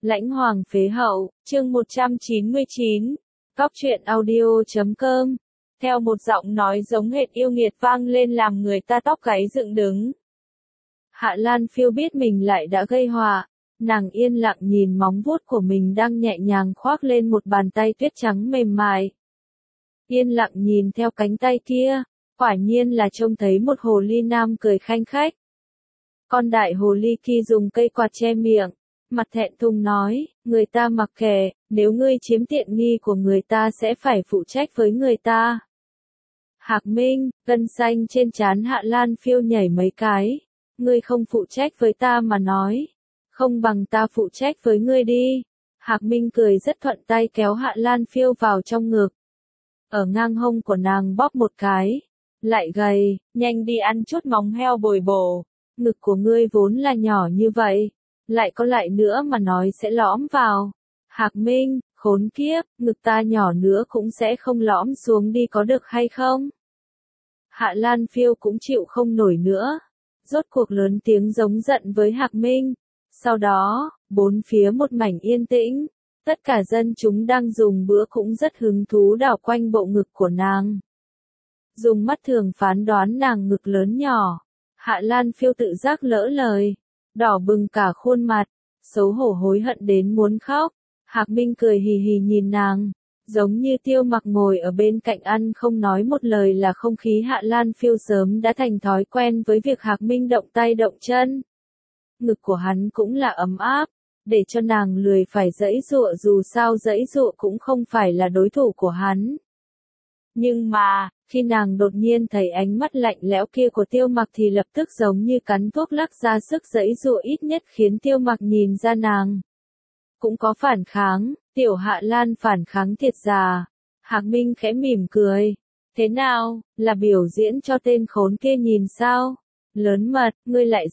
Lãnh Hoàng phế hậu, chương 199, Cóc truyện audio.com. Theo một giọng nói giống hệt yêu nghiệt vang lên làm người ta tóc gáy dựng đứng. Hạ Lan Phiêu biết mình lại đã gây họa, nàng yên lặng nhìn móng vuốt của mình đang nhẹ nhàng khoác lên một bàn tay tuyết trắng mềm mại. Yên lặng nhìn theo cánh tay kia, quả nhiên là trông thấy một hồ ly nam cười khanh khách. Con đại hồ ly kia dùng cây quạt che miệng, mặt thẹn thùng nói, người ta mặc kệ, nếu ngươi chiếm tiện nghi của người ta sẽ phải phụ trách với người ta. Hạc Minh, gân xanh trên trán Hạ Lan Phiêu nhảy mấy cái, ngươi không phụ trách với ta mà nói, không bằng ta phụ trách với ngươi đi. Hạc Minh cười rất thuận tay kéo Hạ Lan Phiêu vào trong ngực. Ở ngang hông của nàng bóp một cái, lại gầy, nhanh đi ăn chút móng heo bồi bổ, ngực của ngươi vốn là nhỏ như vậy, lại có lại nữa mà nói sẽ lõm vào. Hạc Minh, khốn kiếp, ngực ta nhỏ nữa cũng sẽ không lõm xuống đi có được hay không? Hạ Lan Phiêu cũng chịu không nổi nữa, rốt cuộc lớn tiếng giống giận với Hạc Minh. Sau đó, bốn phía một mảnh yên tĩnh, tất cả dân chúng đang dùng bữa cũng rất hứng thú đảo quanh bộ ngực của nàng. Dùng mắt thường phán đoán nàng ngực lớn nhỏ, Hạ Lan Phiêu tự giác lỡ lời, đỏ bừng cả khuôn mặt, xấu hổ hối hận đến muốn khóc. Hạc Minh cười hì hì nhìn nàng, giống như Tiêu Mặc ngồi ở bên cạnh ăn không nói một lời là không khí. Hạ Lan Phiêu sớm đã thành thói quen với việc Hạc Minh động tay động chân. Ngực của hắn cũng là ấm áp, để cho nàng lười phải giãy giụa, dù sao giãy giụa cũng không phải là đối thủ của hắn. Nhưng mà, khi nàng đột nhiên thấy ánh mắt lạnh lẽo kia của Tiêu Mặc thì lập tức giống như cắn thuốc lắc ra sức giãy giụa, ít nhất khiến Tiêu Mặc nhìn ra nàng cũng có phản kháng. Tiểu Hạ Lan phản kháng thiệt già. Hạc Minh khẽ mỉm cười. Thế nào, là biểu diễn cho tên khốn kia nhìn sao? Lớn mật, ngươi lại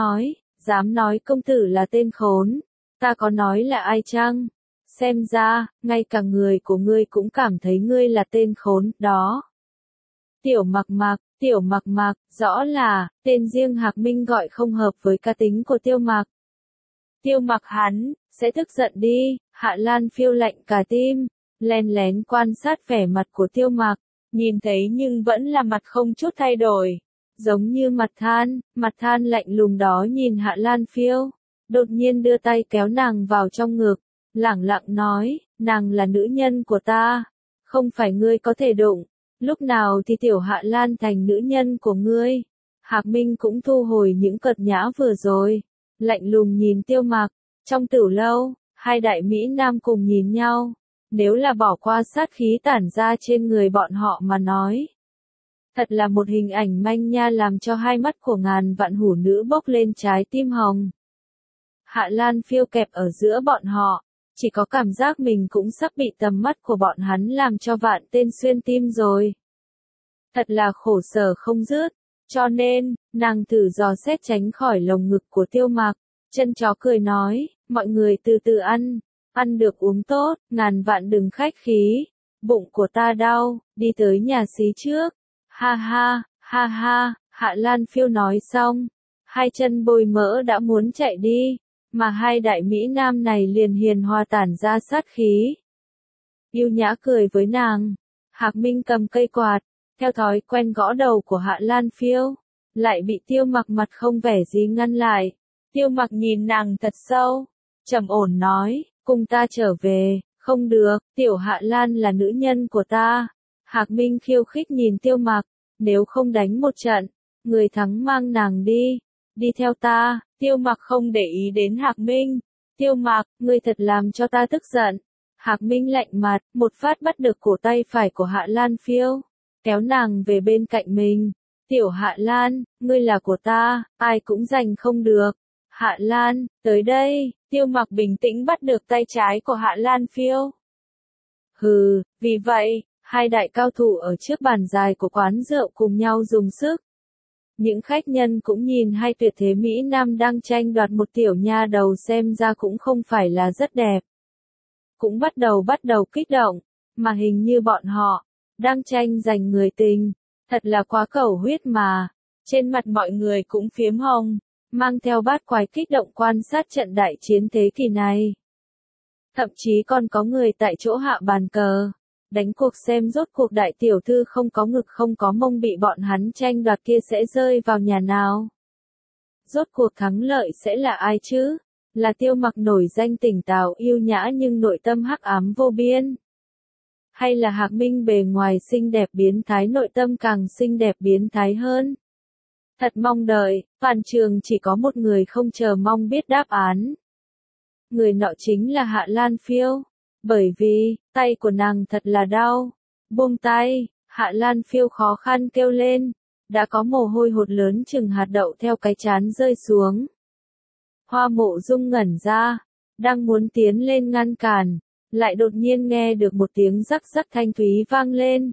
dám nói công tử là tên khốn. Ta có nói là ai chăng? Xem ra, ngay cả người của ngươi cũng cảm thấy ngươi là tên khốn, đó. Tiểu Mặc Mặc, rõ là, tên riêng Hạc Minh gọi không hợp với cá tính của Tiêu Mặc. Tiêu Mặc hắn, sẽ tức giận đi. Hạ Lan Phiêu lạnh cả tim, len lén quan sát vẻ mặt của Tiêu Mặc, nhìn thấy nhưng vẫn là mặt không chút thay đổi, giống như mặt than lạnh lùng đó nhìn Hạ Lan Phiêu, đột nhiên đưa tay kéo nàng vào trong ngực, lẳng lặng nói, nàng là nữ nhân của ta, không phải ngươi có thể đụng, lúc nào thì tiểu Hạ Lan thành nữ nhân của ngươi. Hạc Minh cũng thu hồi những cợt nhã vừa rồi, lạnh lùng nhìn Tiêu Mặc. Trong tiểu lâu, hai đại mỹ nam cùng nhìn nhau, nếu là bỏ qua sát khí tản ra trên người bọn họ mà nói, thật là một hình ảnh manh nha làm cho hai mắt của ngàn vạn hủ nữ bốc lên trái tim hồng. Hạ Lan Phiêu kẹp ở giữa bọn họ, chỉ có cảm giác mình cũng sắp bị tầm mắt của bọn hắn làm cho vạn tên xuyên tim rồi. Thật là khổ sở không dứt, cho nên, nàng thử dò xét tránh khỏi lồng ngực của Tiêu Mặc. Chân chó cười nói, mọi người từ từ ăn được uống tốt, ngàn vạn đừng khách khí, bụng của ta đau, đi tới nhà xí trước. Ha ha, Hạ Lan Phiêu nói xong, hai chân bôi mỡ đã muốn chạy đi, mà hai đại mỹ nam này liền hiền hòa tản ra sát khí. Yêu nhã cười với nàng, Hạc Minh cầm cây quạt, theo thói quen gõ đầu của Hạ Lan Phiêu, lại bị Tiêu Mặc mặt không vẻ gì ngăn lại. Tiêu Mặc nhìn nàng thật sâu, trầm ổn nói, cùng ta trở về. Không được, tiểu Hạ Lan là nữ nhân của ta. Hạc Minh khiêu khích nhìn Tiêu Mặc, nếu không đánh một trận, người thắng mang nàng đi theo ta. Tiêu Mặc không để ý đến Hạc Minh. Tiêu Mặc, ngươi thật làm cho ta tức giận. Hạc Minh lạnh mặt, một phát bắt được cổ tay phải của Hạ Lan Phiêu, kéo nàng về bên cạnh mình. Tiểu Hạ Lan, ngươi là của ta, ai cũng giành không được. Hạ Lan, tới đây. Tiêu Mặc bình tĩnh bắt được tay trái của Hạ Lan Phiêu. Hừ, vì vậy, hai đại cao thủ ở trước bàn dài của quán rượu cùng nhau dùng sức. Những khách nhân cũng nhìn hai tuyệt thế mỹ nam đang tranh đoạt một tiểu nha đầu xem ra cũng không phải là rất đẹp. Cũng bắt đầu kích động, mà hình như bọn họ đang tranh giành người tình, thật là quá cầu huyết mà. Trên mặt mọi người cũng phiếm hồng, mang theo bát quái kích động quan sát trận đại chiến thế kỷ này. Thậm chí còn có người tại chỗ hạ bàn cờ. Đánh cuộc xem rốt cuộc đại tiểu thư không có ngực không có mông bị bọn hắn tranh đoạt kia sẽ rơi vào nhà nào. Rốt cuộc thắng lợi sẽ là ai chứ? Là Tiêu Mặc nổi danh tỉnh táo yêu nhã nhưng nội tâm hắc ám vô biên? Hay là Hạc Minh bề ngoài xinh đẹp biến thái nội tâm càng xinh đẹp biến thái hơn? Thật mong đợi, toàn trường chỉ có một người không chờ mong biết đáp án. Người nọ chính là Hạ Lan Phiêu. Bởi vì, tay của nàng thật là đau. Buông tay, Hạ Lan Phiêu khó khăn kêu lên. Đã có mồ hôi hột lớn chừng hạt đậu theo cái trán rơi xuống. Hoa Mộ Dung ngẩn ra, đang muốn tiến lên ngăn cản, lại đột nhiên nghe được một tiếng rắc rắc thanh thúy vang lên.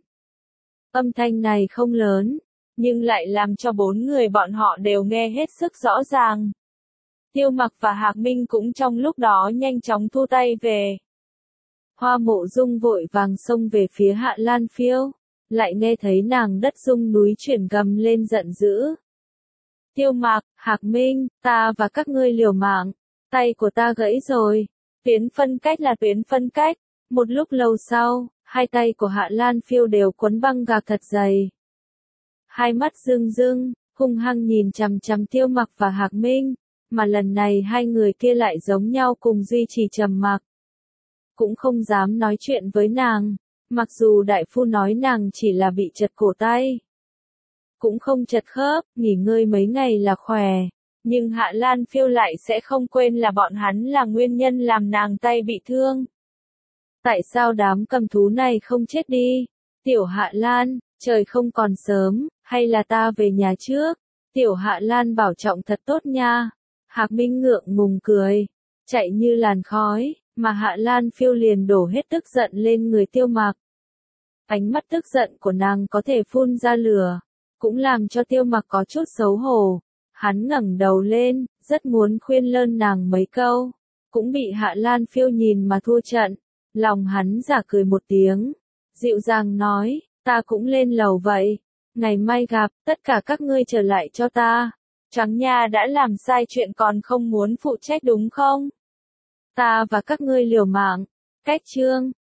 Âm thanh này không lớn, nhưng lại làm cho bốn người bọn họ đều nghe hết sức rõ ràng. Tiêu Mặc và Hạc Minh cũng trong lúc đó nhanh chóng thu tay về. Hoa Mộ Dung vội vàng xông về phía Hạ Lan Phiêu, lại nghe thấy nàng đất rung núi chuyển gầm lên giận dữ. Tiêu Mặc, Hạc Minh, ta và các ngươi liều mạng, tay của ta gãy rồi. Tuyến phân cách là tuyến phân cách. Một lúc lâu sau, hai tay của Hạ Lan Phiêu đều quấn băng gạc thật dày. Hai mắt rưng rưng, hung hăng nhìn chằm chằm Tiêu Mặc và Hạc Minh, mà lần này hai người kia lại giống nhau cùng duy trì trầm mặc. Cũng không dám nói chuyện với nàng, mặc dù đại phu nói nàng chỉ là bị chật cổ tay. Cũng không chật khớp, nghỉ ngơi mấy ngày là khỏe. Nhưng Hạ Lan Phiêu lại sẽ không quên là bọn hắn là nguyên nhân làm nàng tay bị thương. Tại sao đám cầm thú này không chết đi? Tiểu Hạ Lan, trời không còn sớm, hay là ta về nhà trước? Tiểu Hạ Lan bảo trọng thật tốt nha. Hạc Minh ngượng ngùng cười, chạy như làn khói, mà Hạ Lan Phiêu liền đổ hết tức giận lên người Tiêu Mặc. Ánh mắt tức giận của nàng có thể phun ra lửa, cũng làm cho Tiêu Mặc có chút xấu hổ. Hắn ngẩng đầu lên, rất muốn khuyên lơn nàng mấy câu, cũng bị Hạ Lan Phiêu nhìn mà thua trận. Lòng hắn giả cười một tiếng, dịu dàng nói, ta cũng lên lầu vậy, ngày mai gặp, tất cả các ngươi trở lại cho ta. Trắng nha đã làm sai chuyện còn không muốn phụ trách đúng không? Ta và các ngươi liều mạng. Cách chương